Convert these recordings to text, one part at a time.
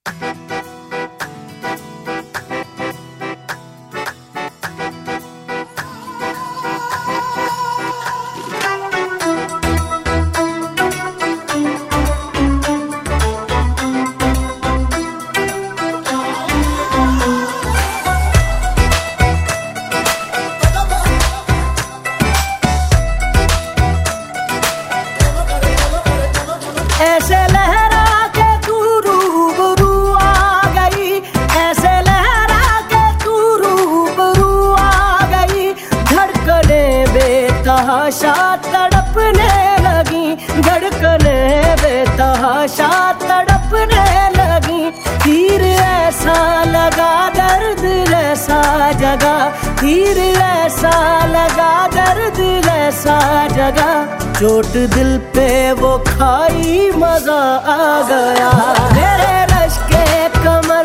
ऐसे लहरा के तू रूबरू आ गई, ऐसे लहरा के तू रूबरू आ गई। धड़कने बेतहाशा तड़पने लगी, धड़कने बेतहाशा तड़पने लगी। तीर ऐसा लगा दर्द ऐसा जगा, तीर ऐसा लगा दर्द ऐसा जगा। चोट दिल पे वो खाई मजा आ गया। मेरे रश के कमर,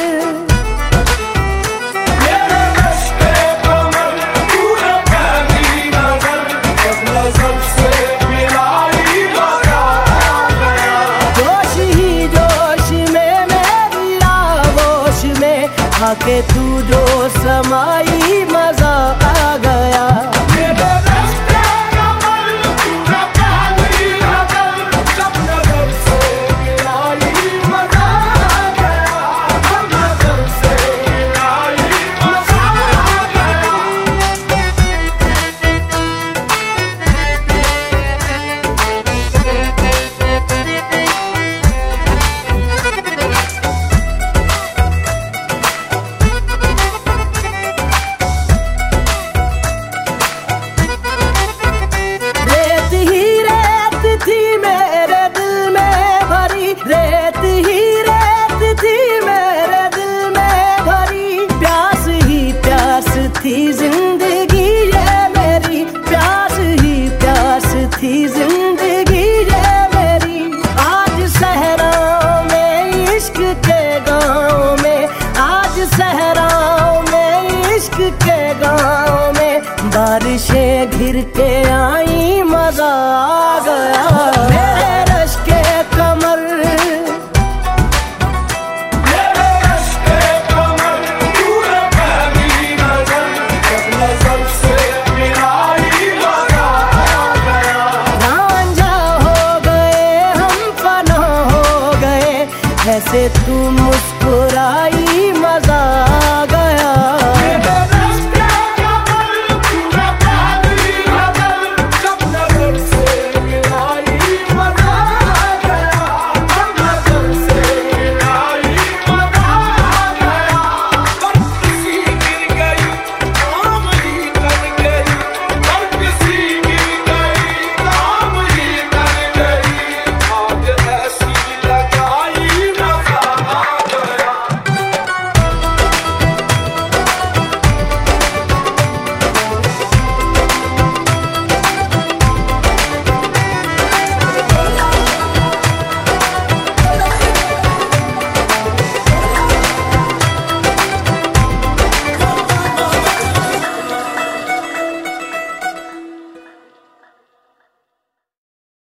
मेरे रश के कमर, पूरा पहली नजर, जब नजर से मिलाई मजा आ गया। जोश ही जोश में मेरी आगोश में आके तू जो समाई मजा आ गया। रेत ही रेत थी मेरे दिल में भरी, प्यास ही प्यास थी जिंदगी ये मेरी, प्यास ही प्यास थी जिंदगी ये मेरी। आज सहराओं में इश्क के गाँव में, आज सहराओं में इश्क के गाँव में, बारिशें घिर के आई मजा आ गया। मेरे रश के कमर, ऐसे तू मुस्कुराई मजा